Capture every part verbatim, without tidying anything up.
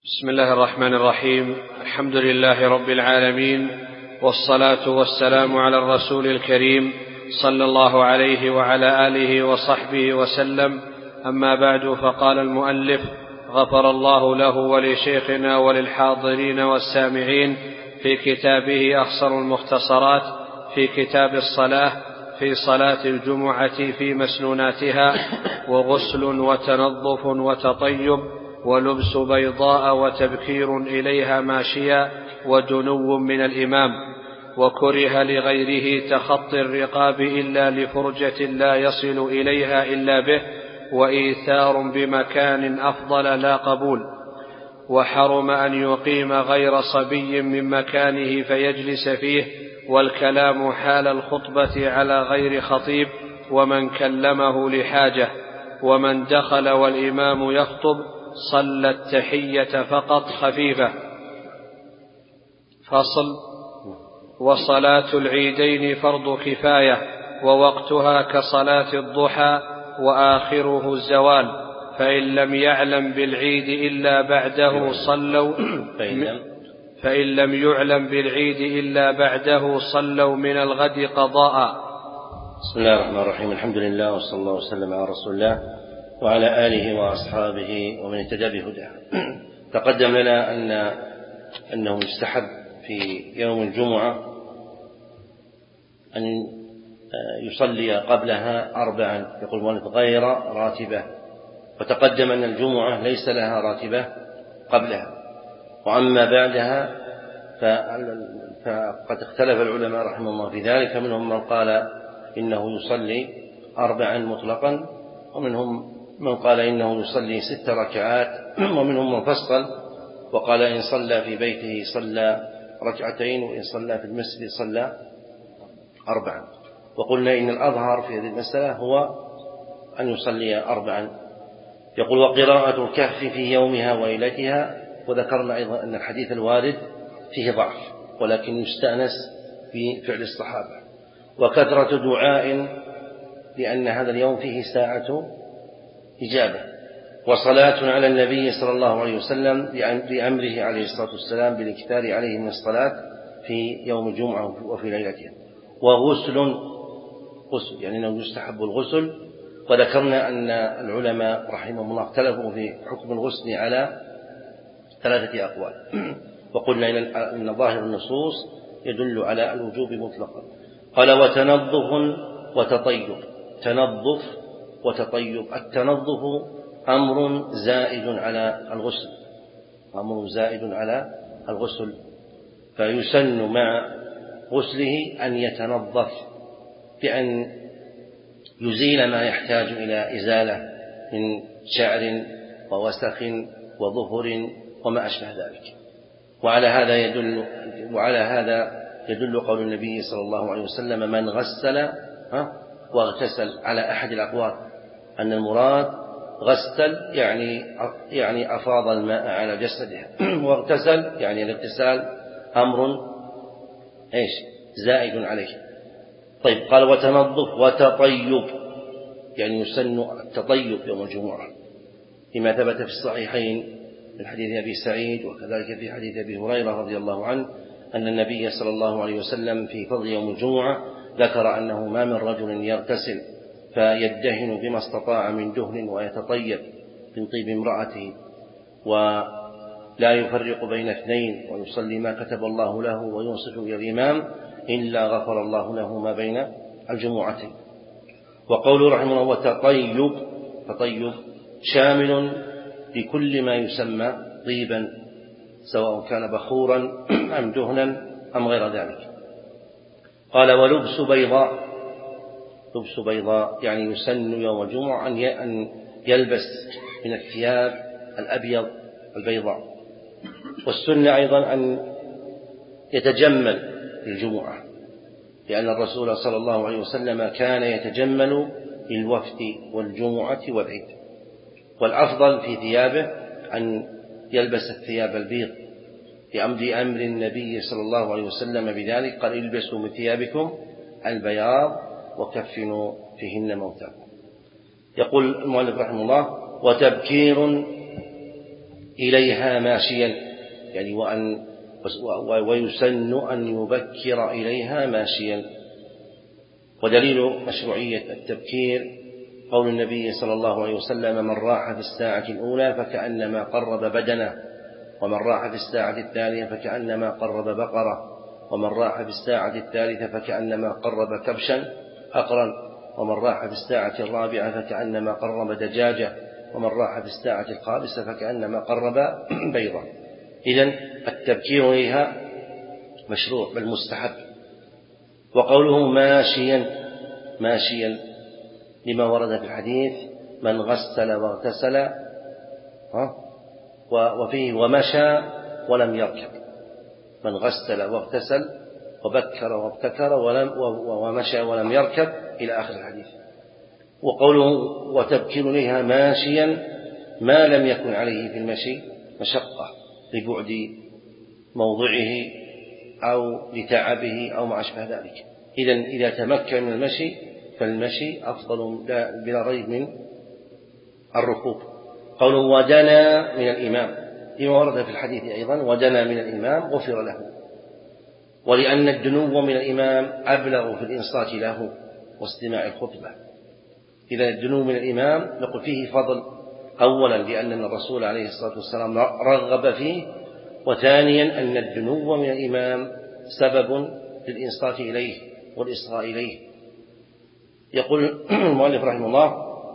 بسم الله الرحمن الرحيم. الحمد لله رب العالمين، والصلاة والسلام على الرسول الكريم صلى الله عليه وعلى آله وصحبه وسلم. أما بعد، فقال المؤلف غفر الله له ولشيخنا وللحاضرين والسامعين في كتابه أخصر المختصرات في كتاب الصلاة في صلاة الجمعة في مسنوناتها: وغسل وتنظف وتطيب ولبس بيضاء وتبكير إليها ماشيا ودنو من الإمام. وكره لغيره تخطي الرقاب إلا لفرجة لا يصل إليها إلا به، وإيثار بمكان أفضل لا قبول. وحرم أن يقيم غير صبي من مكانه فيجلس فيه، والكلام حال الخطبة على غير خطيب ومن كلمه لحاجة. ومن دخل والإمام يخطب صلى التحية فقط خفيفة. فصل: وصلاة العيدين فرض كفاية، ووقتها كصلاة الضحى وآخره الزوال، فإن لم يعلم بالعيد إلا بعده صلوا فإن لم يعلم بالعيد إلا بعده صلوا من الغد قضاء. بسم الله الرحمن الرحيم. الحمد لله، وصلى الله وسلم على رسول الله وعلى آله وأصحابه ومن اهتدى بهداه. تقدم لنا أن أنه يستحب في يوم الجمعة أن يصلي قبلها أربعا، يقول المؤلف غير راتبة. وتقدم أن الجمعة ليس لها راتبة قبلها، وأما بعدها فقد اختلف العلماء رحمه الله في ذلك. فمنهم من قال إنه يصلي أربعا مطلقا، ومنهم من قال إنه يصلي ست ركعات، ومنهم من فصل وقال إن صلى في بيته صلى ركعتين، وإن صلى في المسجد صلى أربعا. وقلنا إن الأظهر في هذه المسألة هو أن يصلي أربعا. يقول: وقراءة الكهف في يومها وليلتها. وذكرنا أيضا أن الحديث الوارد فيه ضعف، ولكن يستأنس بفعل الصحابة. وكثرة دعاء، لأن هذا اليوم فيه ساعة إجابة. وصلاة على النبي صلى الله عليه وسلم لأمره عليه الصلاة والسلام بالاكثار عليه من الصلاة في يوم الجمعة وفي ليلتها. وغسل، غسل يعني أنه يستحب الغسل. وذكرنا أن العلماء رحمهم الله اختلفوا في حكم الغسل على ثلاثة أقوال. وقلنا إن ظاهر النصوص يدل على الوجوب مطلقا. قال: وتنظف وتطيب. تنظف وتطيب. التنظف أمر زائد على الغسل، أمر زائد على الغسل، فيسن مع غسله أن يتنظف بأن يزيل ما يحتاج إلى إزالة من شعر ووسخ وظفر وما أشبه ذلك. وعلى هذا يدل وعلى هذا يدل قول النبي صلى الله عليه وسلم: من غسل ها واغتسل، على أحد الأقوال أن المراد غسل يعني يعني أفاض الماء على جسده، واغتسل يعني الاغتسال أمر إيش زائد عليه. طيب، قال: وتنظف وتطيب، يعني يسن التطيب يوم الجمعة، لما ثبت في الصحيحين من حديث أبي سعيد، وكذلك في حديث أبي هريرة رضي الله عنه أن النبي صلى الله عليه وسلم في فضل يوم الجمعة ذكر أنه ما من رجل يغتسل فيدهن بما استطاع من دهن ويتطيب من طيب امرأته، ولا يفرق بين اثنين، ويصلي ما كتب الله له وينصت إلى الإمام، إلا غفر الله له ما بين الجمعتين. وقوله رحمه الله: وتطيب، تطيب شامل لكل ما يسمى طيبا، سواء كان بخورا أم دهنا أم غير ذلك. قال: ولبس بيضاء. لبس بيضاء يعني يسن يوم الجمعة أن يلبس من الثياب الأبيض البيضاء. والسنة أيضا أن يتجمل للجمعة، لأن الرسول صلى الله عليه وسلم كان يتجمل للوفد والجمعة والعيد. والأفضل في ثيابه أن يلبس الثياب البيض، لأمر أمر النبي صلى الله عليه وسلم بذلك، قال: البسوا من ثيابكم البياض وكفنوا فيهن موتاكم. يقول المؤلف رحمه الله: وتبكير إليها ماشيا، يعني وأن ويسن أن يبكر إليها ماشيا. ودليل مشروعية التبكير قول النبي صلى الله عليه وسلم: من راح في الساعة الأولى فكأنما قرب بدنه، ومن راح في الساعة الثانية فكأنما قرب بقرة، ومن راح في الساعة الثالثة فكأنما قرب كبشا أقرا، ومن راح في الساعة الرابعة فكأنما قرب دجاجة، ومن راح في الساعة الخامسة فكأنما قرب بيضة. إذن التبكير إليها مشروع بل مستحب. وقوله ماشيا ماشيا لما ورد في الحديث: من غسل واغتسل، وفيه ومشى ولم يركب، من غسل واغتسل وبكر وابتكر ولم ومشى ولم يركب إلى آخر الحديث. وقوله وتبكر إليها ماشيا ما لم يكن عليه في المشي مشقة لبعد موضعه أو لتعبه أو ما أشبه ذلك. إذن إذا تمكن من المشي فالمشي أفضل بلا ريب من الركوب. قوله ودنا من الإمام لما ورد في الحديث أيضا: ودنا من الإمام غفر له. ولأن الدنو من الإمام أبلغ في الإنصات له واستماع الخطبة. إذا الدنو من الإمام نقول فيه فضل، أولا لأن الرسول عليه الصلاة والسلام رغب فيه، وثانيا أن الدنو من الإمام سبب للإنصات إليه والإصغاء إليه. يقول المؤلف رحمه الله: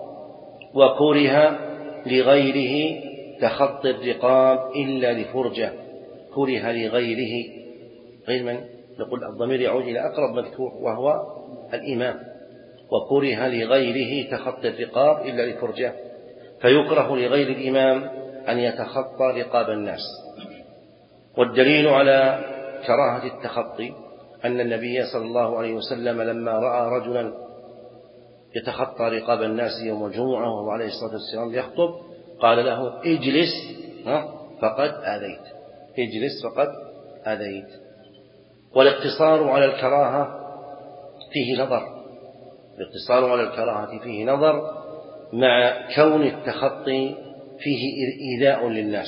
وكره لغيره تخطي الرقاب إلا لفرجة. كره لغيره، غير من؟ نقول الضمير يعود إلى أقرب مذكور وهو الإمام. وكره لغيره تخطي الرقاب إلا لفرجة، فيكره لغير الإمام أن يتخطى رقاب الناس. والدليل على كراهة التخطي أن النبي صلى الله عليه وسلم لما رأى رجلا يتخطى رقاب الناس يوم الجمعة وهو عليه الصلاة والسلام يخطب قال له: اجلس فقد آذيت، اجلس فقد آذيت. والاقتصار على الكراهة فيه نظر، الاقتصار على الكراهة فيه نظر مع كون التخطي فيه إيذاء للناس،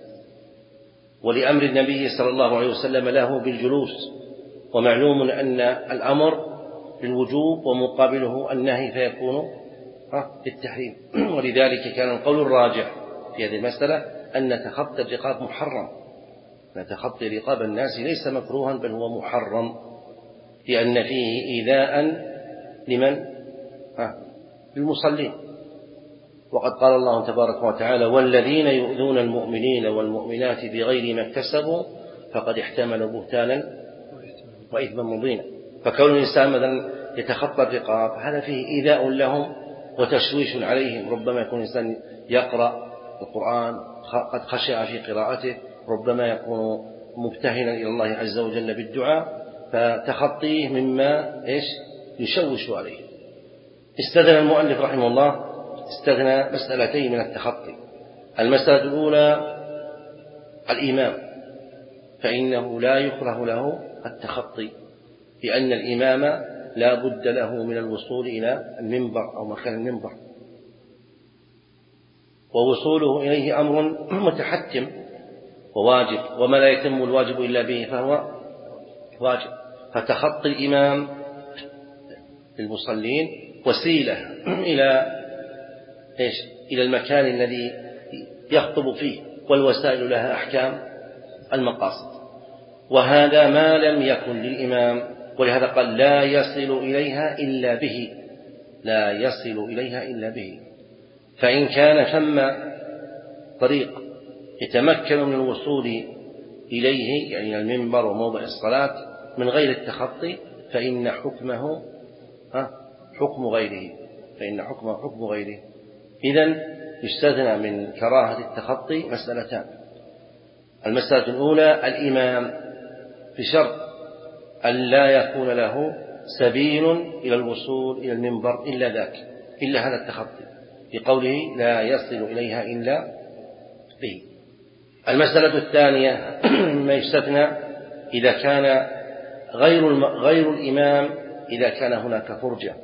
ولأمر النبي صلى الله عليه وسلم له بالجلوس، ومعلوم أن الأمر بالوجوب ومقابله النهي فيكون بالتحريم. ولذلك كان القول الراجح في هذه المسألة أن تخطي الرقاب محرم، أن تخطي رقاب الناس ليس مكروها بل هو محرم، لأن فيه إيذاء لمن؟ للمصلين. وقد قال الله تبارك وتعالى: والذين يؤذون المؤمنين والمؤمنات بغير ما اكتسبوا فقد احتملوا بهتانا وإثما مبينا. فكون الإنسان مثلا يتخطى الرقاب هذا فيه إيذاء لهم وتشويش عليهم. ربما يكون الإنسان يقرأ القرآن قد خشع في قراءته، ربما يكون مبتهلا إلى الله عز وجل بالدعاء، فتخطيه مما إيش يشوش عليه. استثنى المؤلف رحمه الله استثنى مسألتين من التخطي. المسألة الأولى الإمام، فإنه لا يكره له التخطي، لأن الإمام لا بد له من الوصول إلى المنبر أو مكان المنبر، ووصوله إليه أمر متحتم وواجب، وما لا يتم الواجب إلا به فهو واجب. فتخطي الإمام للمصلين وسيلة إلى إيش؟ إلى المكان الذي يخطب فيه، والوسائل لها أحكام المقاصد، وهذا ما لم يكن للإمام، ولهذا قال: لا يصل إليها إلا به، لا يصل إليها إلا به. فإن كان ثم طريق يتمكن من الوصول إليه، يعني المنبر وموضع الصلاة، من غير التخطي، فإن حكمه حكم غيره، فإن حكمه حكم غيره. إذن يستثنى من كراهة التخطي مسألتان. المسألة الأولى الإمام، بشرط أن لا يكون له سبيل إلى الوصول إلى المنبر إلا ذاك، إلا هذا التخطي، بقوله: لا يصل إليها إلا به. المسألة الثانية ما يستثنى إذا كان غير غير الإمام، إذا كان هناك فرجة،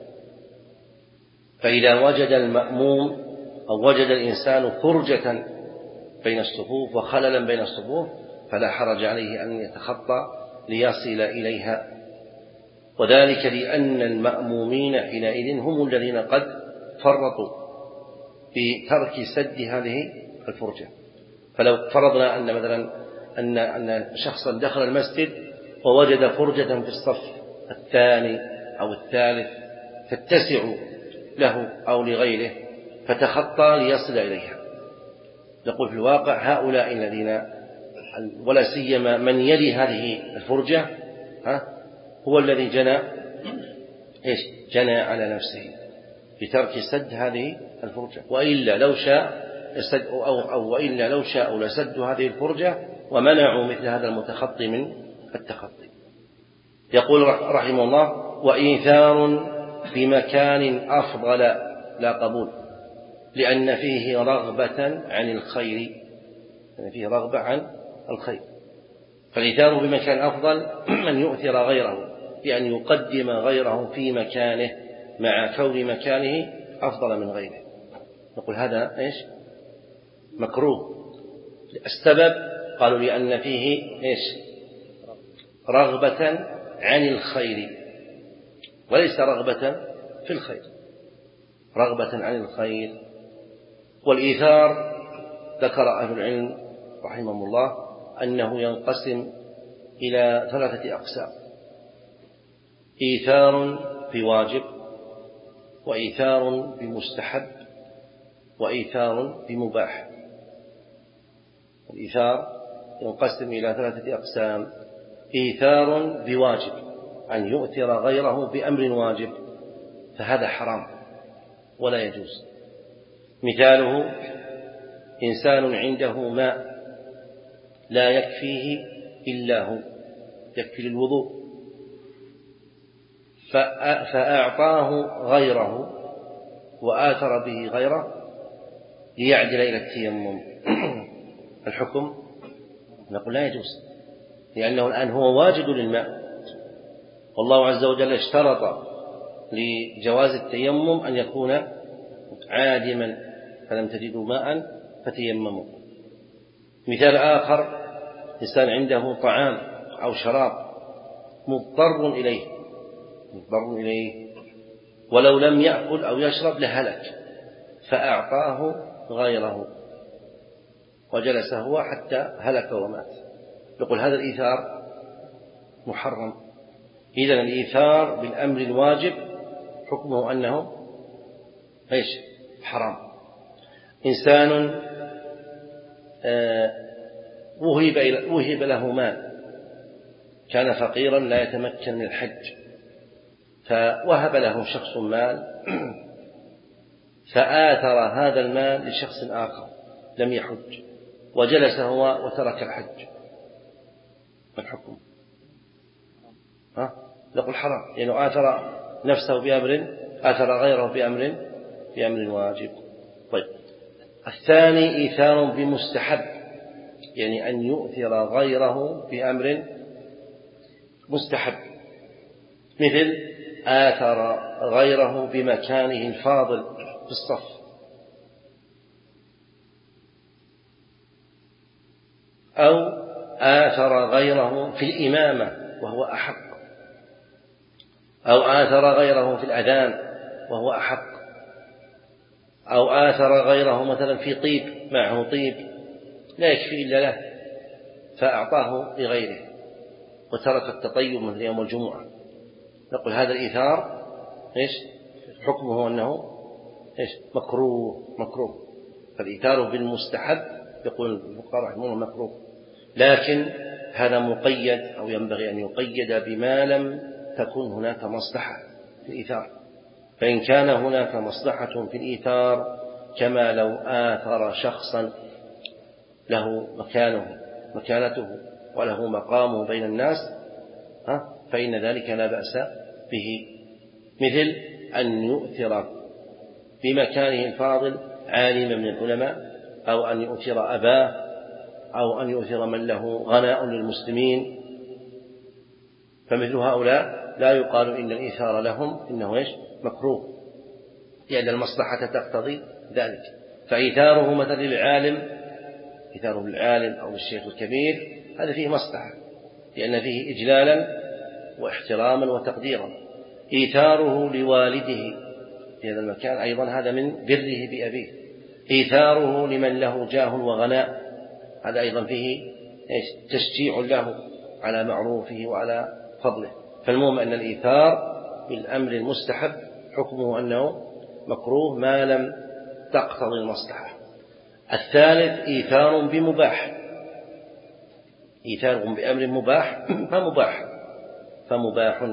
فإذا وجد المأموم أو وجد الإنسان فرجة بين الصفوف وخللا بين الصفوف فلا حرج عليه أن يتخطى ليصل إليها، وذلك لأن المأمومين حينئذ هم الذين قد فرطوا في ترك سد هذه الفرجة. فلو فرضنا أن مثلا أن أن شخصا دخل المسجد ووجد فرجة في الصف الثاني أو الثالث تتسع له أو لغيره فتخطى ليصل إليها، نقول في الواقع هؤلاء الذين ولا سيما من يلي هذه الفرجة ها هو الذي جنى إيش جنى على نفسه بترك سد هذه الفرجة، وإلا لو شاء سد أو, أو وإلا لو شاء لسدوا هذه الفرجة ومنعوا مثل هذا المتخطي من التخطي. يقول رحمه الله: وإيثار في مكان أفضل لا قبول، لأن فيه رغبة عن الخير، لأن فيه رغبة عن الخير. فالإيثار بمكان أفضل من يؤثر غيره بأن يقدم غيره في مكانه مع كون مكانه أفضل من غيره. نقول هذا إيش مكروه. السبب قالوا لأن فيه إيش رغبة عن الخير وليس رغبة في الخير، رغبة عن الخير. والإيثار ذكر أهل العلم رحمهم الله أنه ينقسم إلى ثلاثة أقسام: إيثار بواجب، وإيثار بمستحب، وإيثار بمباح. الإيثار ينقسم إلى ثلاثة أقسام: إيثار بواجب، أن يؤثر غيره بأمر واجب، فهذا حرام ولا يجوز. مثاله: إنسان عنده ماء لا يكفيه إلا هو، يكفي للوضوء، فأعطاه غيره وآثر به غيره ليعدل إلى التيمم، الحكم نقول لا يجوز، لأنه الآن هو واجد للماء، والله عز وجل اشترط لجواز التيمم أن يكون عادما، فلم تجدوا ماء فتيمموا. مثال آخر: إنسان عنده طعام أو شراب مضطر إليه مضطر إليه ولو لم يأكل أو يشرب لهلك، فأعطاه غيره وجلس هو حتى هلك ومات، يقول هذا الإيثار محرم. إذن الإيثار بالأمر الواجب حكمه أنه إيش حرام. إنسان وهب وهب له مال، كان فقيرا لا يتمكن من الحج، فوهب له شخص مال فآثر هذا المال لشخص آخر لم يحج وجلس هو وترك الحج، ما الحكم؟ ها؟ نقول حرام، لأنه يعني آثر نفسه بأمر آثر غيره بأمر بأمر واجب. طيب، الثاني إيثار بمستحب، يعني أن يؤثر غيره بأمر مستحب، مثل آثر غيره بمكانه الفاضل في الصف، أو آثر غيره في الإمامة وهو أحق، أو آثر غيره في الأذان وهو أحق، أو آثر غيره مثلا في طيب، معه طيب لا يكفي إلا له فأعطاه لغيره وترك التطيب مثل يوم الجمعة، نقول هذا الإيثار إيش حكمه أنه إيش مكروه مكروه. فالإيثار بالمستحب يقول الفقهاء رحمه الله مكروه، لكن هذا مقيد أو ينبغي أن يقيد بما لم تكن هناك مصلحة في الإيثار. فإن كان هناك مصلحة في الإيثار كما لو آثر شخصا له مكانه مكانته وله مقامه بين الناس فإن ذلك لا بأس به، مثل أن يؤثر بمكانه الفاضل عالما من العلماء، أو أن يؤثر أباه، أو أن يؤثر من له غناء للمسلمين، فمثل هؤلاء لا يقال إن الإيثار لهم إنه إيش مكروه، لأن المصلحة تقتضي ذلك. فإيثاره مثل للعالم إيثاره للعالم أو للشيخ الكبير هذا فيه مصلحة، لأن فيه إجلالا واحتراما وتقديرا. إيثاره لوالده في هذا المكان أيضا هذا من بره بأبيه. إيثاره لمن له جاه وغناء هذا أيضا فيه تشجيع له على معروفه وعلى فضله. فالمهم أن الإيثار بالأمر المستحب حكمه أنه مكروه ما لم تقتضي المصلحة. الثالث إيثار بمباح، إيثار بأمر مباح فمباح فمباح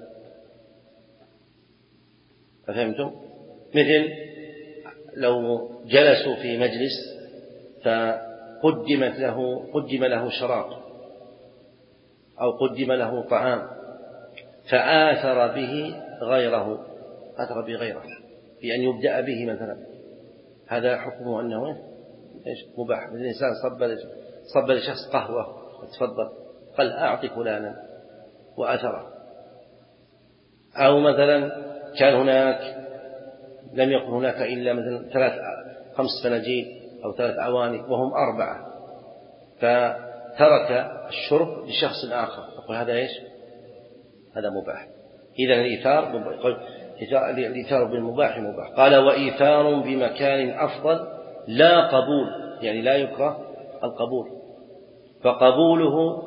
فهمتم؟ مثل لو جلسوا في مجلس فقدمت له قدم له شراب أو قدم له طعام فآثر به غيره، آثر به غيره بأن يبدأ به مثلا، هذا حكمه أنه مباح. الإنسان صب صب لشخص قهوة تفضل قال أعطي فلانا وآثره. أو مثلا كان هناك لم يكن هناك إلا مثلا ثلاث خمس فناجيل أو ثلاث أواني وهم أربعة فترك الشرب لشخص آخر، يقول هذا إيش؟ هذا مباح. إذن الإيثار الإيثار بالمباح مباح. قال وإيثار بمكان أفضل لا قبول، يعني لا يكره القبول، فقبوله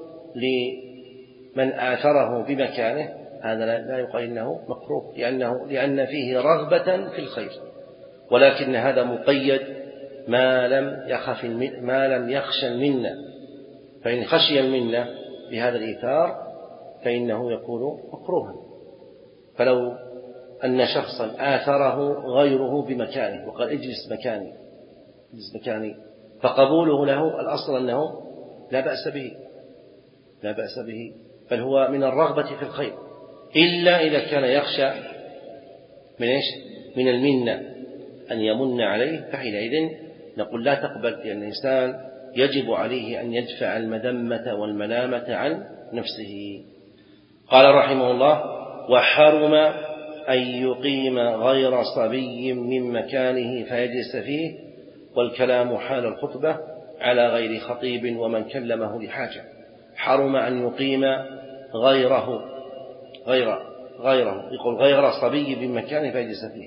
لمن آثره بمكانه هذا لا يقال إنه مكروه، لأنه لأن فيه رغبة في الخير، ولكن هذا مقيد ما لم يخف ما لم يخشى المنة، فإن خشي المنة بهذا الإيثار فإنه يكون مكروها. فلو أن شخصا آثره غيره بمكانه وقال اجلس مكاني اجلس مكاني فقبوله له الأصل أنه لا بأس به لا بأس به بل هو من الرغبة في الخير، إلا إذا كان يخشى من إيش؟ من المنة أن يمن عليه، فحينئذ نقول لا تقبل، لأن الإنسان يجب عليه أن يدفع المذمة والملامة عن نفسه. قال رحمه الله وحرم أن يقيم غير صبي من مكانه فيجلس فيه، والكلام حال الخطبة على غير خطيب ومن كلمه لحاجة. حرم أن يقيم غيره غير غيره يقول غير صبي من مكانه فيجلس فيه.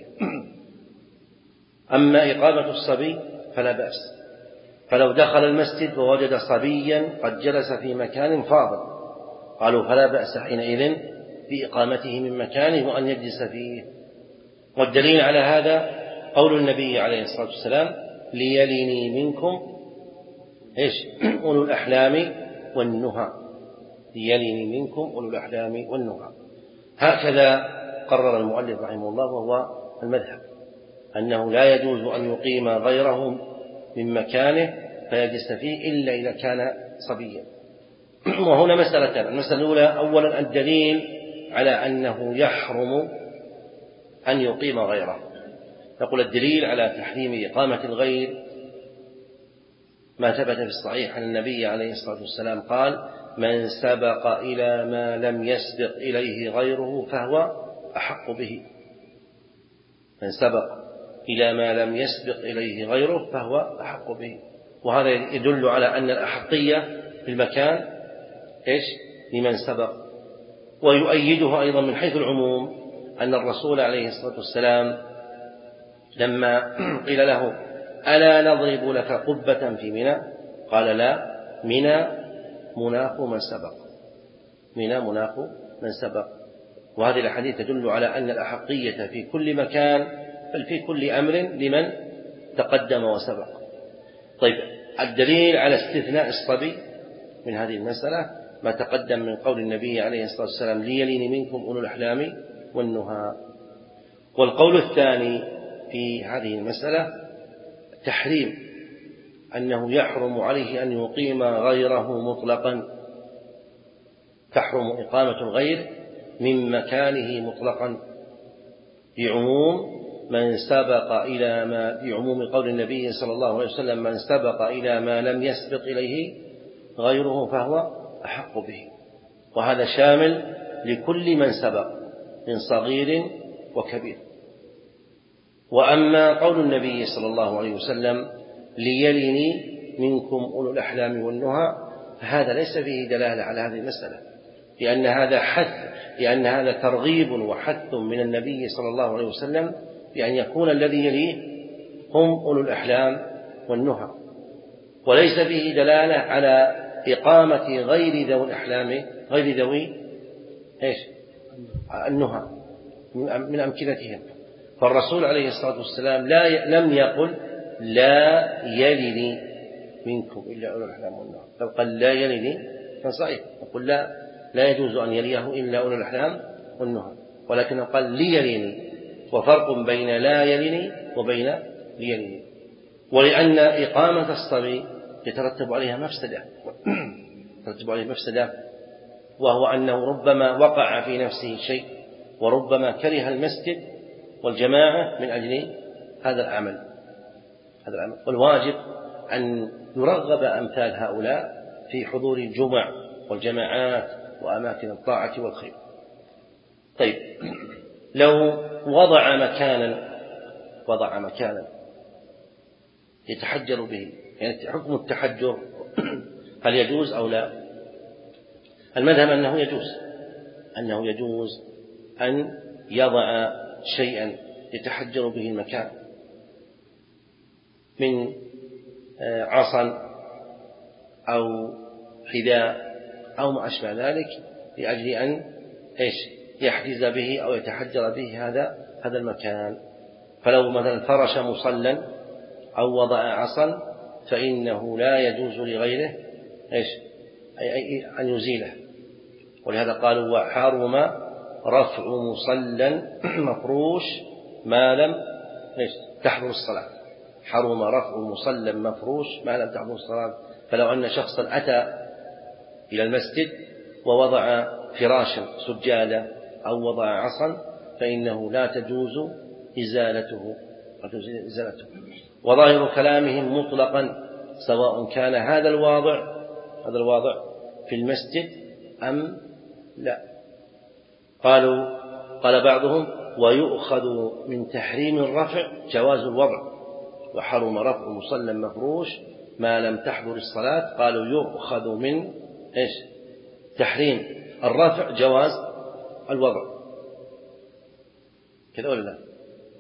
أما إقامة الصبي فلا بأس، فلو دخل المسجد ووجد صبيا قد جلس في مكان فاضل قالوا فلا بأس حينئذ بإقامته من مكانه وأن يجلس فيه. والدليل على هذا قول النبي عليه الصلاة والسلام ليلني منكم إيش؟ أولو الأحلام والنهى، ليلني منكم أولو الأحلام والنهى. هكذا قرر المؤلف رحمه الله، وهو المذهب أنه لا يجوز أن يقيم غيره من مكانه فيجلس فيه إلا إذا كان صبيا. وهنا مسألتان، المسألة الأولى أولا الدليل على أنه يحرم أن يقيم غيره. نقول الدليل على تحريم إقامة الغير ما ثبت في الصحيح عن النبي عليه الصلاة والسلام قال من سبق إلى ما لم يسبق إليه غيره فهو أحق به. من سبق إلى ما لم يسبق إليه غيره فهو أحق به. وهذا يدل على أن الأحقية في المكان إيش؟ لمن سبق. ويؤيده أيضا من حيث العموم أن الرسول عليه الصلاة والسلام لما قيل له ألا نضرب لك قبة في منى قال لا، منى مناخ من سبق، منى مناخ من سبق. وهذه الحديث تدل على أن الأحقية في كل مكان بل في كل أمر لمن تقدم وسبق. طيب الدليل على استثناء الصبي من هذه المسألة ما تقدم من قول النبي عليه الصلاة والسلام ليلين منكم أولو الأحلام والنهى. والقول الثاني في هذه المسألة تحريم أنه يحرم عليه أن يقيم غيره مطلقا، تحرم إقامة الغير من مكانه مطلقا بعموم من سبق إلى ما بعموم قول النبي صلى الله عليه وسلم من سبق إلى ما لم يسبق إليه غيره فهو أحق به. وهذا شامل لكل من سبق من صغير وكبير. وأما قول النبي صلى الله عليه وسلم ليلني منكم أولو الأحلام والنهى، فهذا ليس فيه دلالة على هذه المسألة، لأن هذا حث لأن هذا ترغيب وحث من النبي صلى الله عليه وسلم بأن يكون الذي يليه هم أولو الأحلام والنهى، وليس فيه دلالة على إقامة غير ذوي الأحلام غير ذوي إيش النهى من أمكنتهم. فالرسول عليه الصلاة والسلام لا لم يقل لا يلني منكم إلا أولو الأحلام والنهى، لو قال لا يلني كان صحيح، يقول لا لا يجوز أن يليه إلا أولو الأحلام والنهى، ولكن قال ليلني، وفرق بين لا يلني وبين ليلني. ولأن إقامة الصبي يترتب عليها مفسدة يترتب عليها مفسدة وهو أنه ربما وقع في نفسه شيء، وربما كره المسجد والجماعة من أجل هذا العمل هذا العمل والواجب أن يرغب أمثال هؤلاء في حضور الجمع والجماعات وأماكن الطاعة والخير. طيب، لو وضع مكانا وضع مكانا يتحجر به، يعني حكم التحجر هل يجوز أو لا؟ المذهب أنه يجوز أنه يجوز أن يضع شيئا يتحجر به المكان من عصا أو حذاء أو ما أشبه ذلك، لأجل أن إيش يحجز به أو يتحجر به هذا هذا المكان. فلو مثلا فرش مصلى أو وضع عصا فإنه لا يجوز لغيره إيش أي أن يزيله، ولهذا قالوا وحرم رفع مصلى مفروش ما لم إيش تحضر الصلاة. حرم رفع مصلى مفروش ما لم تحضر الصلاة. فلو أن شخصا أتى إلى المسجد ووضع فراشا سجادة أو وضع عصا فإنه لا تجوز إزالته إزالته. وظاهر كلامهم مطلقا سواء كان هذا الواضع هذا الواضع في المسجد أم لا. قالوا قال بعضهم ويؤخذ من تحريم الرفع جواز الوضع، وحرم رفع مصلى مفروش ما لم تحضر الصلاة. قالوا يؤخذ من إيش تحريم الرفع جواز الوضع، كذا ولا لا؟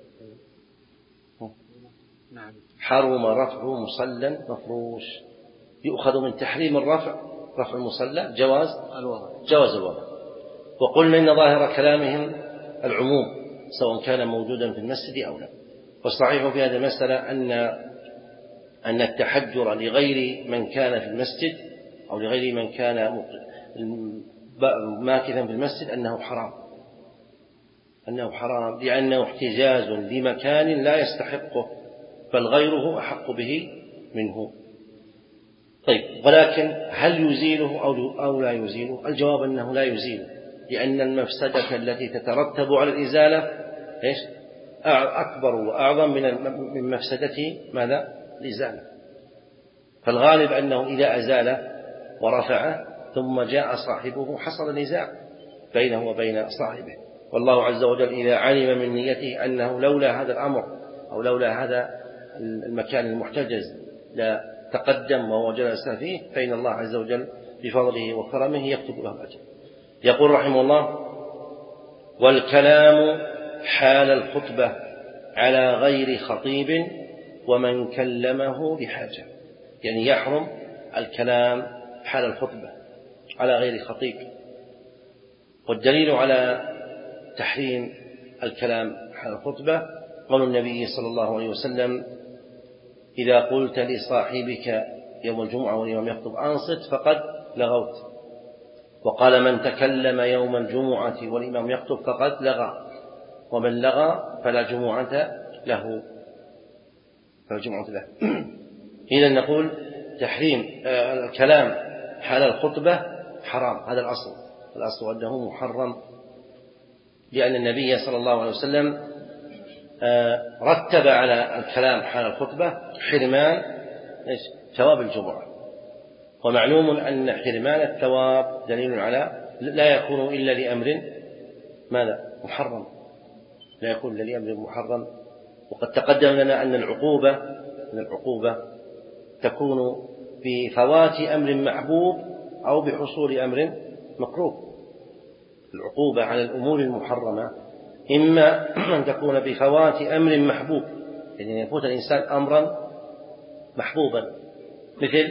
نعم. حرم رفع مصلى مفروش، يؤخذ من تحريم الرفع رفع المصلى جواز الوضع جواز الوضع. وقلنا إن ظاهر كلامهم العموم سواء كان موجودا في المسجد أو لا. والصحيح في هذه المسألة أن أن التحجر لغير من كان في المسجد أو لغير من كان ماكثا في المسجد أنه حرام أنه حرام لأنه احتجاز لمكان لا يستحقه، بل غيره أحق به منه. طيب، ولكن هل يزيله أو لا يزيله؟ الجواب أنه لا يزيله، لأن المفسدة التي تترتب على الإزالة إيش أكبر وأعظم من مفسدة ماذا؟ الإزالة. فالغالب أنه إذا أزال ورفعه ثم جاء صاحبه حصل نزاع بينه وبين صاحبه، والله عز وجل إذا علم من نيته أنه لولا هذا الأمر أو لولا هذا المكان المحتجز لا تقدم وهو جلس فيه، فإن الله عز وجل بفضله وكرمه يكتب له الأجر. يقول رحمه الله والكلام حال الخطبة على غير خطيب ومن كلمه بحاجة، يعني يحرم الكلام حال الخطبة على غير خطيب. والدليل على تحريم الكلام حال الخطبة قول النبي صلى الله عليه وسلم إذا قلت لصاحبك يوم الجمعة والإمام يخطب أنصت فقد لغوت. وقال من تكلم يوم الجمعة والإمام يخطب فقد لغى، ومن لغى فلا جمعة له فلا جمعة له. إذن نقول تحريم الكلام حال الخطبة حرام، هذا الأصل الأصل أنه محرم، لأن النبي صلى الله عليه وسلم رتب على الكلام حال الخطبة حرمان ثواب الجمعة. ومعلوم أن حرمان الثواب دليل على لا يكون إلا لأمر ماذا محرم لا يكون إلا لأمر محرم. وقد تقدم لنا أن العقوبة أن العقوبة تكون بفوات أمر محبوب أو بحصول أمر مكروه. العقوبة على الأمور المحرمة إما أن تكون بفوات أمر محبوب، يعني يفوت الإنسان أمرا محبوبا، مثل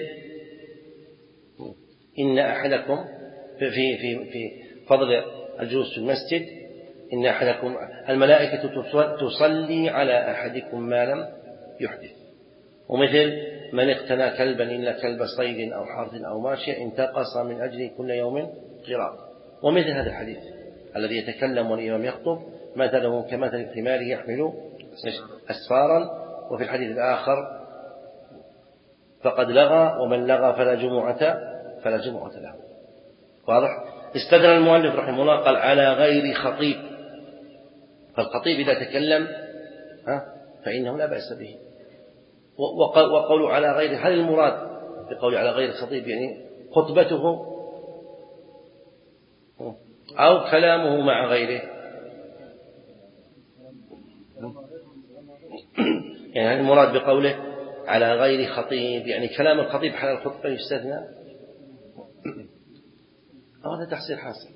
إن أحدكم في في في فضل الجلوس في المسجد، إن أحدكم الملائكة تصلي على أحدكم ما لم يحدث، ومثل من اقتنى كلبا إلا كلب صيد أو حرث أو ماشية انتقص من أجله كل يوم قراط. ومثل هذا الحديث الذي يتكلم والإمام يخطب مثله كمثل الحمار يحمل أسفارا، وفي الحديث الآخر فقد لغى ومن لغى فلا جمعة فلا جمعة له. واضح؟ استدل المؤلف رحمه الله قال على غير خطيب، فالخطيب إذا تكلم فإنه لا بأس به. وقولوا على غير، هل المراد بقول على غير خطيب يعني خطبته أو كلامه مع غيره؟ يعني هل المراد بقوله على غير خطيب يعني كلام الخطيب حال الخطبة يستثنى؟ أو هذا تحصيل حاصل؟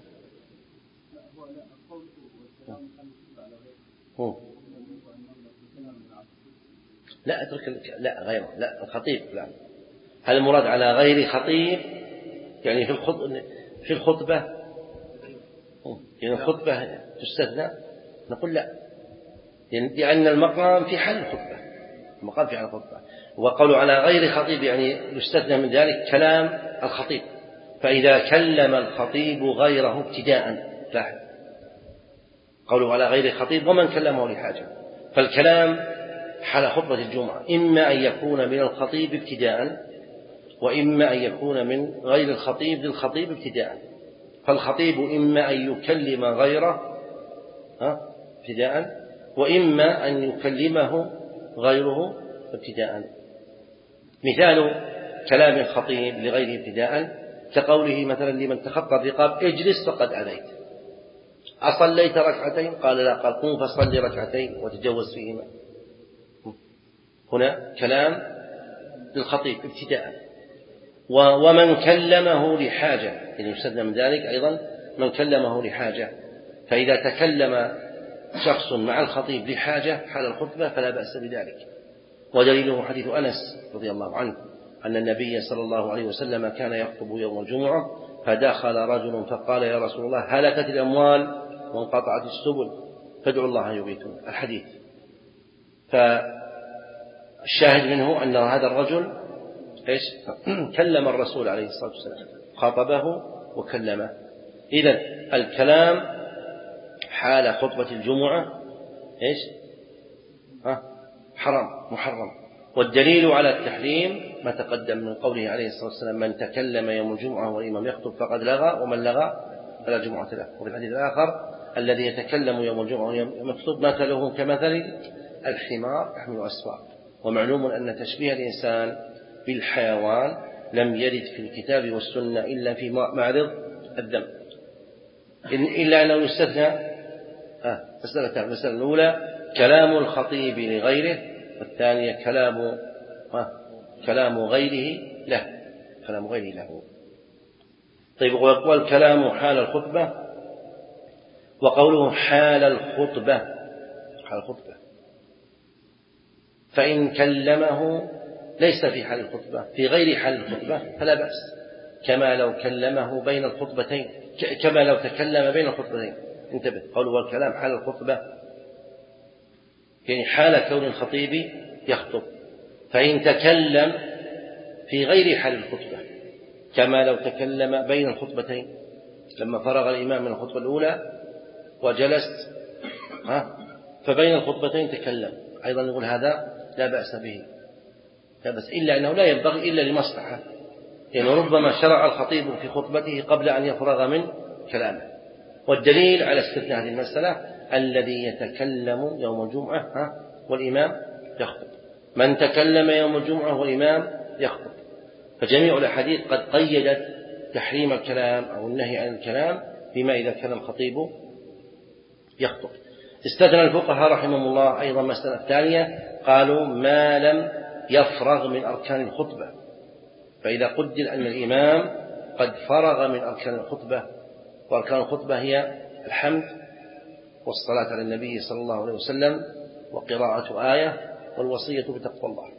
لا اترك لا غيره، لا الخطيب لا. هل المراد على غير خطيب يعني في الخطبة في الخطبة يعني الخطبة تستثنى؟ نقول لا، لأن المقام في حل الخطبة، المقام في حل الخطبة. وقولوا على غير خطيب يعني يستثنى من ذلك كلام الخطيب، فإذا كلم الخطيب غيره ابتداء، لاحظ قولوا على غير خطيب ومن كلمه لحاجة، فالكلام حال خطبة الجمعة إما أن يكون من الخطيب ابتداء، وإما أن يكون من غير الخطيب للخطيب ابتداء. فالخطيب إما أن يكلم غيره ابتداء، وإما أن يكلمه غيره ابتداء. مثال كلام الخطيب لغيره ابتداء كقوله مثلا لمن تخطى الرقاب اجلس فقد أذيت. أصليت ركعتين؟ قال لا، قال قم فصلي ركعتين وتجوز فيهما. هنا كلام للخطيب ابتداء. ومن كلمه لحاجة يعني يستثنى من ذلك أيضا من كلمه لحاجة، فإذا تكلم شخص مع الخطيب لحاجة حال الخطبة فلا بأس بذلك. ودليله حديث أنس رضي الله عنه أن النبي صلى الله عليه وسلم كان يخطب يوم الجمعة فدخل رجل فقال يا رسول الله هلكت الأموال وانقطعت السبل فادعوا الله يغيثنا. الحديث. فالشاهد منه أن هذا الرجل إيش كلم الرسول عليه الصلاة والسلام، خاطبه وكلمه. إذن الكلام حال خطبة الجمعة إيش ها حرام محرم. والدليل على التحريم ما تقدم من قوله عليه الصلاة والسلام من تكلم يوم الجمعة والإمام يخطب فقد لغى ومن لغى فلا جمعة له. وفي الحديث الآخر الذي يتكلم يوم الجمعة والإمام يخطب مثله كمثل الحمار يحمل أسفار. ومعلوم أن تشبيه الإنسان بالحيوان لم يرد في الكتاب والسنة إلا في معرض الذم، إلا أنه يستثنى آه مسألتان. المسألة الأولى كلام الخطيب لغيره، والثانية كلام آه كلام غيره له كلام غيره له. طيب والكلام حال الخطبة، وقوله حال الخطبة حال الخطبة فإن كلمه ليس في حال الخطبة في غير حال الخطبة فلا بأس، كما لو كلمه بين الخطبتين كما لو تكلم بين الخطبتين. انتبه قوله والكلام حال الخطبة يعني حال كون الخطيب يخطب، فإن تكلم في غير حال الخطبة كما لو تكلم بين الخطبتين لما فرغ الإمام من الخطبة الأولى وجلس ها فبين الخطبتين تكلم أيضا نقول هذا لا بأس به، لا بأس، إلا أنه لا ينبغي إلا لمصلحة، يعني ربما شرع الخطيب في خطبته قبل أن يفرغ من كلامه. والدليل على استثناء هذه المسألة الذي يتكلم يوم الجمعة ها والإمام يخطب، من تكلم يوم الجمعة والإمام يخطب. فجميع الأحاديث قد قيدت تحريم الكلام أو النهي عن الكلام بما إذا كان الخطيب يخطب. استثنى الفقهاء رحمهم الله أيضا مسألة ثانية، قالوا ما لم يفرغ من أركان الخطبة. فإذا قدر أن الإمام قد فرغ من أركان الخطبة، وأركان الخطبة هي الحمد والصلاة على النبي صلى الله عليه وسلم وقراءة آية والوصية بتقوى الله.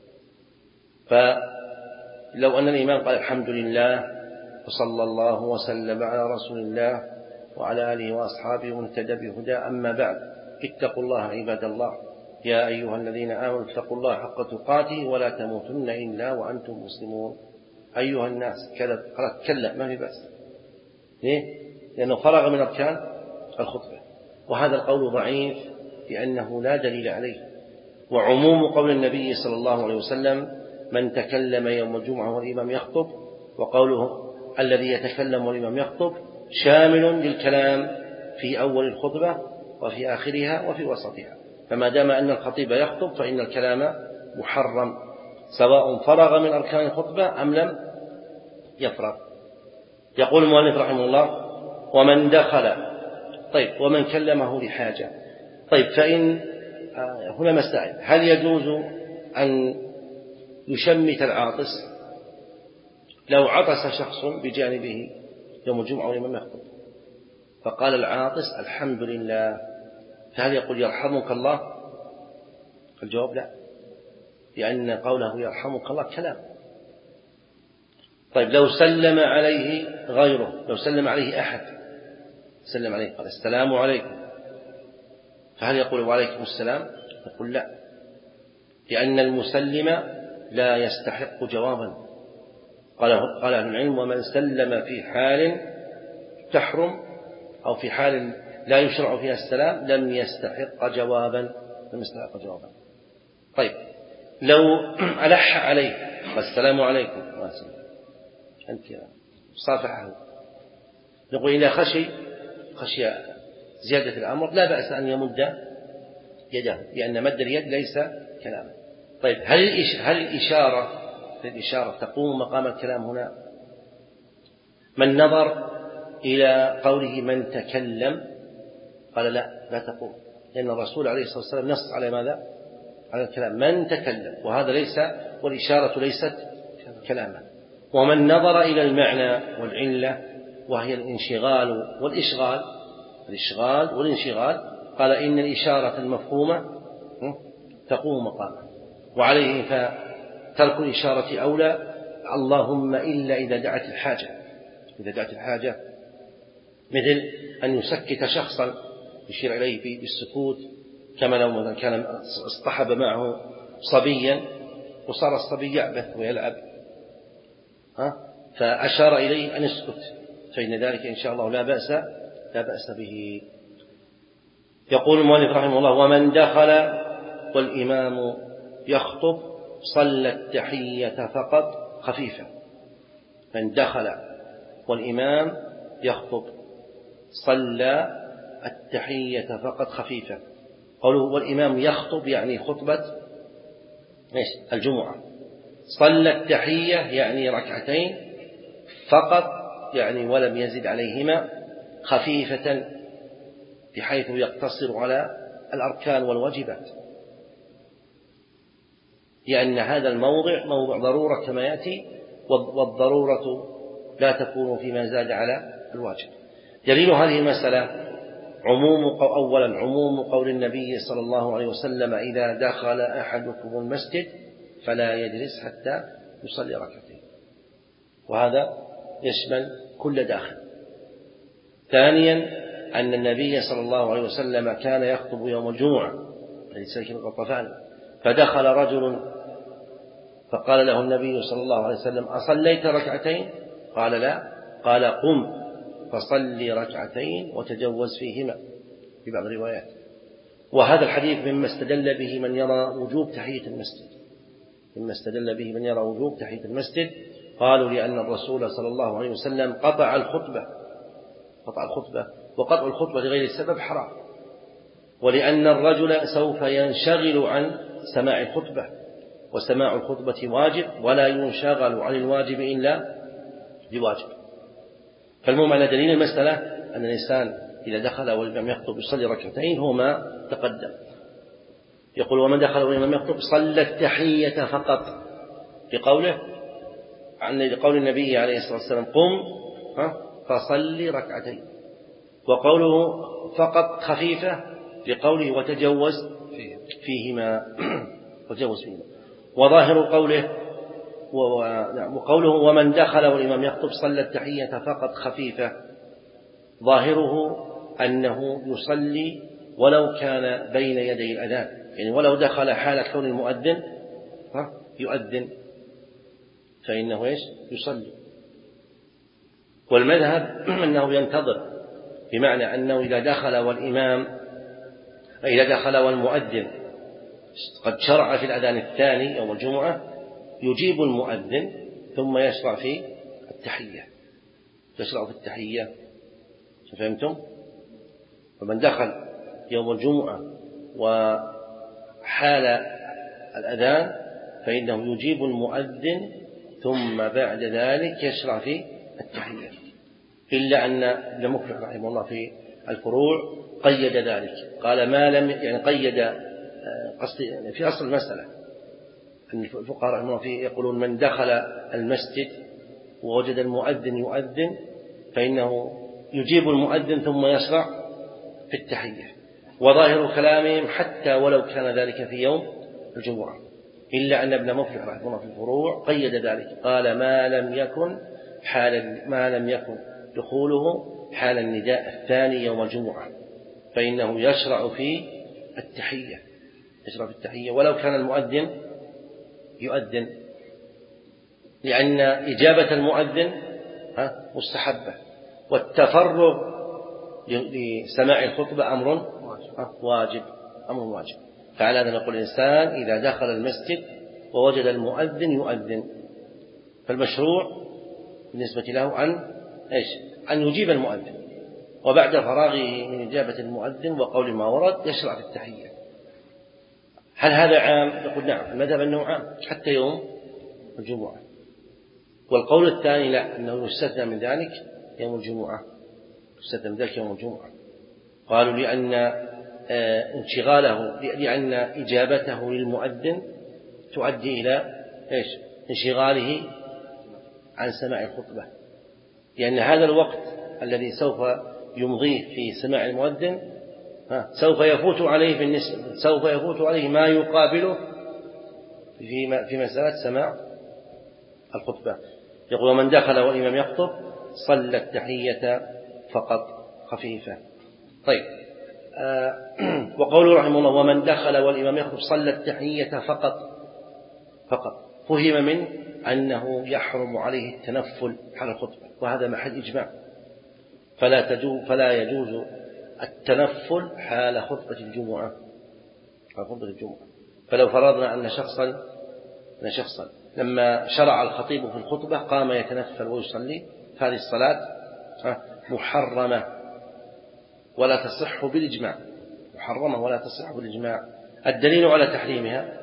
فلو أن الإمام قال الحمد لله وصلى الله وسلم على رسول الله وعلى آله وأصحابه ومهتدى بهدى، أما بعد، اتقوا الله عباد الله، يا أيها الذين آمنوا اتقوا الله حق تقاته ولا تموتن إلا وأنتم مسلمون. أيها الناس، كذا خلاص تكلم ما في بأس. ليه؟ لأنه فرغ من أركان الخطبة. وهذا القول ضعيف لأنه لا دليل عليه. وعموم قول النبي صلى الله عليه وسلم من تكلم يوم الجمعة والإمام يخطب، وقوله الذي يتكلم والإمام يخطب شامل للكلام في أول الخطبة وفي آخرها وفي وسطها. فما دام أن الخطيب يخطب فإن الكلام محرم، سواء فرغ من أركان الخطبة أم لم يفرغ. يقول المؤلف رحمه الله ومن دخل. طيب، ومن كلمه لحاجة. طيب، فإن هنا مسائل: هل يجوز أن يشمت العاطس؟ لو عطس شخص بجانبه يوم الجمعة والإمام يخطب فقال العاطس الحمد لله، فهل يقول يرحمك الله؟ الجواب لا، لأن قوله يرحمك الله كلام. طيب، لو سلم عليه غيره، لو سلم عليه أحد، سلم عليه قال السلام عليكم، فهل يقول وعليكم السلام؟ يقول لا، لأن المسلم لا يستحق جوابا. قال قال أهل العلم ومن سلم في حال تحرم أو في حال لا يشرع فيها السلام لم يستحق جوابا، لم يستحق جوابا. طيب، لو ألح عليه والسلام عليكم أنت صافحه، نقول إذا خشي خشي زيادة الأمر لا بأس أن يمد يده، لأن مد اليد ليس كلاما. طيب، هل هل الإشارة الإشارة تقوم مقام الكلام هنا؟ من نظر إلى قوله من تكلم قال لا، لا تقوم، لأن الرسول عليه الصلاة والسلام نص على ماذا؟ على الكلام من تكلم، وهذا ليس، والإشارة ليست كلاما. ومن نظر إلى المعنى والعلة وهي الانشغال والإشغال، الإشغال والانشغال، قال إن الإشارة المفهومة تقوم مقامه، وعليه فترك الإشارة أولى، اللهم إلا إذا دعت الحاجة. إذا دعت الحاجة مثل أن يسكت شخصا يشير إليه بالسكوت، كما لو مثلا كان اصطحب معه صبيا وصار الصبي يعبث ويلعب ها فأشار إليه أن يسكت، فإن ذلك إن شاء الله لا بأس لا بأس به. يقول المؤلف رحمه الله ومن دخل والإمام يخطب صلى التحية فقط خفيفة. من دخل والإمام يخطب صلى التحية فقط خفيفة. قوله والإمام يخطب يعني خطبة الجمعة، صلى التحية يعني ركعتين فقط، يعني ولم يزد عليهما، خفيفة بحيث يقتصر على الأركان والواجبات، لأن هذا الموضع موضع ضرورة كما يأتي، والضرورة لا تكون فيما زاد على الواجب. دليل هذه المسألة عموم أولا عموم قول النبي صلى الله عليه وسلم إذا دخل أحدكم المسجد فلا يجلس حتى يصلي ركعتين، وهذا يشمل كل داخل. ثانيا أن النبي صلى الله عليه وسلم كان يخطب يوم الجمعة ليس الغطفان، فدخل رجل فقال له النبي صلى الله عليه وسلم أصليت ركعتين؟ قال لا. قال قم فصلي ركعتين وتجوز فيهما في بعض الروايات. وهذا الحديث مما استدل به من يرى وجوب تحية المسجد، مما استدل به من يرى وجوب تحية المسجد. قالوا لأن الرسول صلى الله عليه وسلم قطع الخطبة قطع الخطبة وقطع الخطبة لغير السبب حرام، ولأن الرجل سوف ينشغل عن سماع الخطبة، وسماع الخطبة واجب ولا ينشغل عن الواجب إلا بواجب. فالمهم على دليل المسألة أن الإنسان إذا دخل والإمام يخطب يصلي ركعتين هو ما تقدم. يقول ومن دخل والإمام يخطب صلى التحية فقط، لقوله عن قول النبي عليه الصلاة والسلام قم فصلي ركعتين، وقوله فقط خفيفة لقوله وتجوز فيهما وتجوز فيهما. وظاهر قوله وقوله ومن دخل والإمام يخطب صلى التحية فقط خفيفة، ظاهره أنه يصلي ولو كان بين يدي الأذان، يعني ولو دخل حال كون المؤذن يؤذن فإنه إيش يصلي. والمذهب أنه ينتظر، بمعنى أنه إذا دخل والإمام إذا دخل والمؤذن قد شرع في الأذان الثاني يوم الجمعة يجيب المؤذن ثم يشرع في التحية، يشرع في التحية. فهمتم؟ فمن دخل يوم الجمعة وحال الأذان فإنه يجيب المؤذن ثم بعد ذلك يشرع في التحية، إلا أن ابن مفلح رحمه الله في الفروع قيد ذلك، قال ما لم يعني قيد قصد يعني في أصل المسألة أن الفقهاء رحمه الله فيه يقولون من دخل المسجد ووجد المؤذن يؤذن فإنه يجيب المؤذن ثم يشرع في التحية. وظاهر كلامهم حتى ولو كان ذلك في يوم الجمعة، إلا أن ابن مفلح رحمه الله في الفروع قيد ذلك، قال ما لم يكن حال ما لم يكن دخوله حال النداء الثاني يوم الجمعة فإنه يشرع في التحية، يشرع في التحية ولو كان المؤذن يؤذن، لأن إجابة المؤذن مستحبة، والتفرغ لسماع الخطبة أمر واجب أمر واجب. فعلى هذا نقول الإنسان إذا دخل المسجد ووجد المؤذن يؤذن فالمشروع بالنسبة له أن إيش أن يجيب المؤذن، وبعد فراغه من إجابة المؤذن وقول ما ورد يشرع في التحية. هل هذا عام؟ نقول نعم، المذهب أنه عام حتى يوم الجمعة. والقول الثاني لا، أنه يستثنى من ذلك يوم الجمعة، يستثنى من ذلك يوم الجمعة. قالوا لأن انشغاله لأن إجابته للمؤذن تؤدي إلى إيش انشغاله عن سماع الخطبة، لأن هذا الوقت الذي سوف يمضيه في سماع المؤذن سوف يفوت عليه في النسبة سوف يفوت عليه ما يقابله في في مسألة سماع الخطبة. يقول من دخل والإمام يخطب صلى التحية فقط خفيفة. طيب آه وقوله رحمه الله ومن دخل والإمام يخطب صلى التحية فقط فقط فهم من أنه يحرم عليه التنفل حال الخطبة، وهذا محل إجماع، فلا تجوز فلا يجوز التنفل حال خطبة الجمعة حال خطبة الجمعة. فلو فرضنا أن شخصا أن شخصا لما شرع الخطيب في الخطبة قام يتنفل ويصلي، فهذه الصلاة محرمة ولا تصح بالإجماع، محرمة ولا تصح بالإجماع. الدليل على تحريمها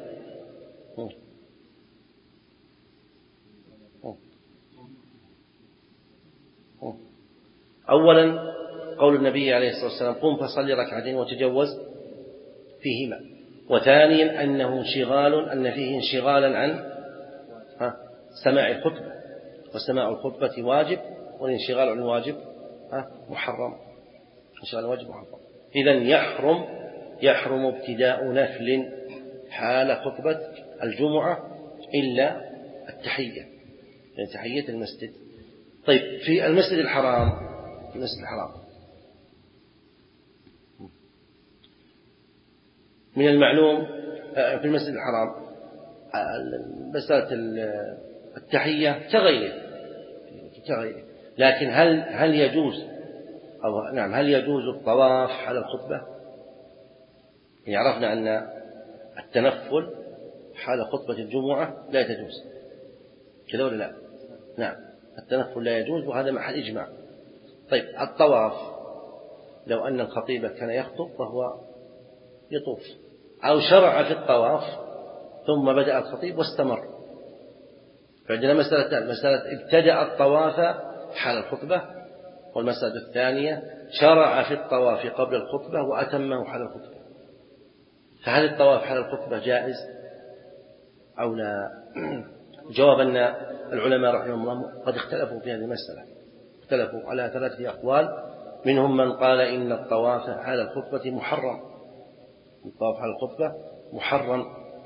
أولا قول النبي عليه الصلاة والسلام قم فصلي ركعتين وتجوز فيهما، وثانيا أنه انشغال أن فيه انشغالا عن سماع الخطبة، وسماع الخطبة واجب والانشغال عن الواجب محرم، انشغال الواجب محرم. إذن يحرم يحرم ابتداء نفل حال خطبة الجمعة إلا التحية، يعني تحية المسجد. طيب في المسجد الحرام في المسجد الحرام من المعلوم في المسجد الحرام مسألة التحية كغيره كغيره لكن هل هل يجوز أو نعم هل يجوز الطواف حال الخطبة؟ يعني عرفنا أن التنفل حال خطبة الجمعة لا تجوز كذا ولا لا؟ نعم التنفل لا يجوز، وهذا محل إجماع. طيب الطواف لو أن الخطيب كان يخطب وهو يطوف أو شرع في الطواف ثم بدأ الخطيب واستمر، فعندنا مسألة مسألة ابتدأ الطواف حال الخطبة، والمسألة الثانية شرع في الطواف قبل الخطبة وأتمه حال الخطبة. فهل الطواف حال الخطبة جائز أو لا؟ جواب أن العلماء رحمهم الله قد اختلفوا في هذه المسألة، اختلفوا على ثلاثة أقوال. منهم من قال إن الطواف حال الخطبة محرم، الطواف حال الخطبة محرم،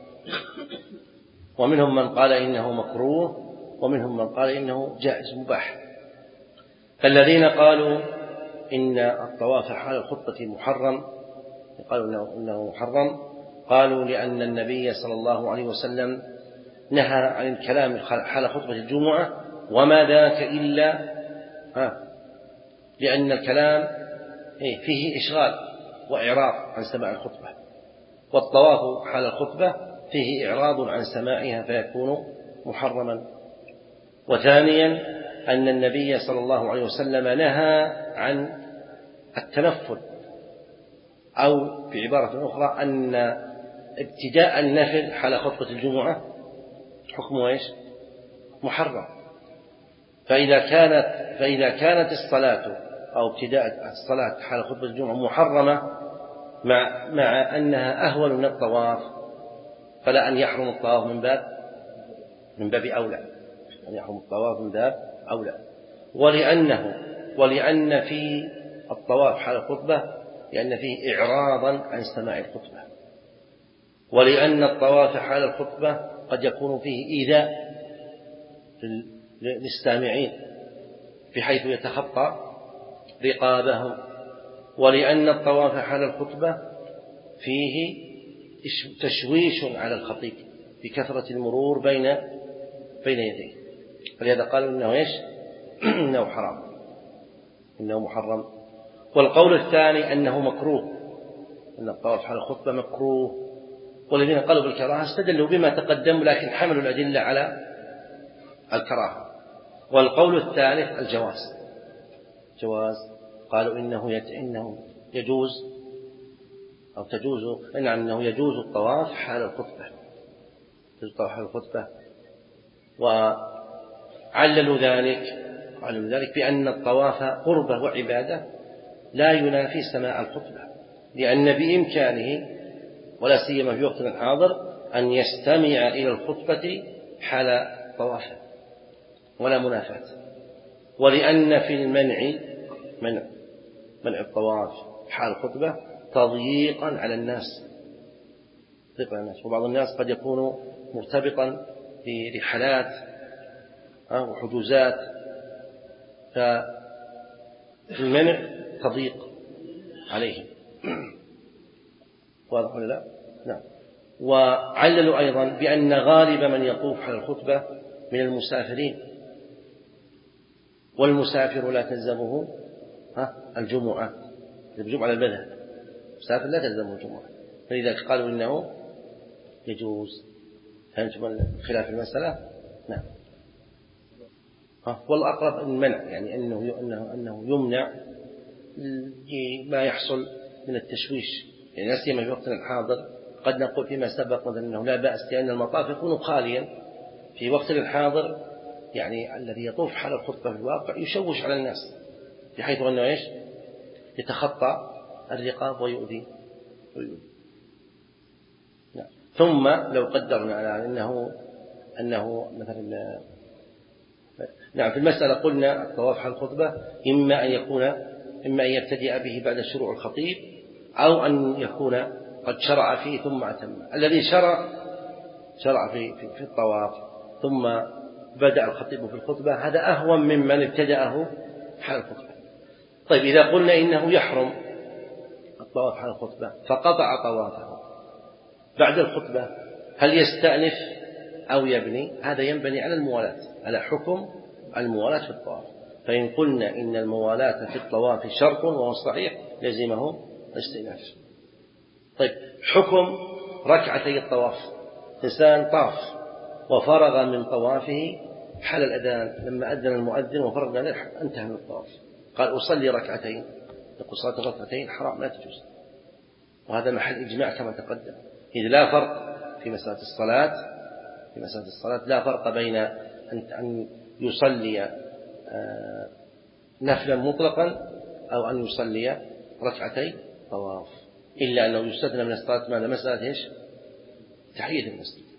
ومنهم من قال إنه مكروه، ومنهم من قال إنه جائز مباح. فالذين قالوا إن الطواف حال الخطبة محرم، قالوا إنه محرم، قالوا لأن النبي صلى الله عليه وسلم نهى عن الكلام حال خطبة الجمعة، وما ذاك إلا ها لأن الكلام فيه إشغال وإعراض عن سماع الخطبة، والطواف حال الخطبة فيه إعراض عن سماعها فيكون محرما. وثانيا أن النبي صلى الله عليه وسلم نهى عن التنفل، أو بعبارة أخرى أن ابتداء النفل حال خطبة الجمعة حكمه إيش؟ محرم. فإذا كانت فإذا كانت الصلاة أو ابتداء الصلاة حال خطبة الجمعة محرمة مع مع أنها أهون من الطواف، فلا أن يحرم الطواف من باب من باب أولى، أن يحرم الطواف من باب أولى. ولأنه ولأن في الطواف حال الخطبة لأن فيه إعراضا عن سماع الخطبة، ولأن الطواف حال الخطبة قد يكون فيه إيذاء للسامعين بحيث يتخطى رقابهم، ولأن الطواف حال الخطبة فيه تشويش على الخطيب بكثرة المرور بين بين يديه، فلهذا قالوا إنه إيش؟ إنه حرام، إنه محرم. والقول الثاني أنه مكروه، أن الطواف حال الخطبة مكروه، والذين قالوا بالكراهة استدلوا بما تقدم لكن حملوا الأدلة على الكراهة. والقول الثالث الجواز، جواز قالوا إنه إنه يجوز أو تجوز إن أنه يجوز الطواف حال الخطبة، يجوز الطواف حال الخطبة. وعللوا ذلك عللوا ذلك بأن الطواف قربة وعبادة لا ينافي سماع الخطبة، لأن بإمكانه ولا سيما في وقتنا الحاضر أن يستمع إلى الخطبة حال طوافه ولا منافاة. ولأن في المنع منع منع الطواف حال الخطبة تضييقا على الناس، تضييقا على الناس، وبعض الناس قد يكون مرتبطا برحلات وحجوزات، فالمنع تضييق عليهم. واضح ولا لا؟ نعم. وعللوا أيضا بأن غالب من يطوف حال الخطبة من المسافرين، والمسافر لا تلزمه الجمعة، الجمعة على المذهب، المسافر لا تلزمه الجمعة، فلذلك قالوا إنه يجوز. فهمتم خلاف المسألة؟ نعم. والأقرب المنع، يعني أنه أنه أنه يمنع ما يحصل من التشويش، يعني لا سيما في وقتنا الحاضر. قد نقول فيما سبق مثلا أنه لا بأس لأن المطاف يكون خاليا في وقتنا الحاضر، يعني الذي يطوف حال الخطبة في الواقع يشوش على الناس بحيث أنه إيش؟ يتخطى الرقاب ويؤذي ويؤذي. نعم. ثم لو قدرنا على أنه أنه مثلا نعم في المسألة قلنا الطواف حال الخطبة إما أن يكون إما أن يبتدئ به بعد شروع الخطيب، أو أن يكون قد شرع فيه ثم أتم. الذي شرع شرع في في, في الطواف ثم بدأ الخطيب في الخطبة هذا أهون ممن ابتدأه حال الخطبة. طيب إذا قلنا إنه يحرم الطواف حال الخطبة فقطع طوافه بعد الخطبة، هل يستأنف أو يبني؟ هذا ينبني على الموالاة، على حكم الموالاة في الطواف. فإن قلنا إن الموالاة في الطواف شرط وهو صحيح لزمه الاستئناف. طيب حكم ركعتي الطواف، إنسان طاف وفرغ من طوافه حال الأذان، لما أذن المؤذن وفرغ منه انتهى من الطواف، قال أصلي ركعتين، يقول صلاة الركعتين حرام لا تجوز، وهذا محل إجماع كما تقدم. إذ لا فرق في مسألة الصلاة في مسألة الصلاة لا فرق بين أن يصلي نفلا مطلقا أو أن يصلي ركعتي طواف. إلا أنه يستثنى من الصلاة ماذا مسألة إيش؟ تحية المسجد،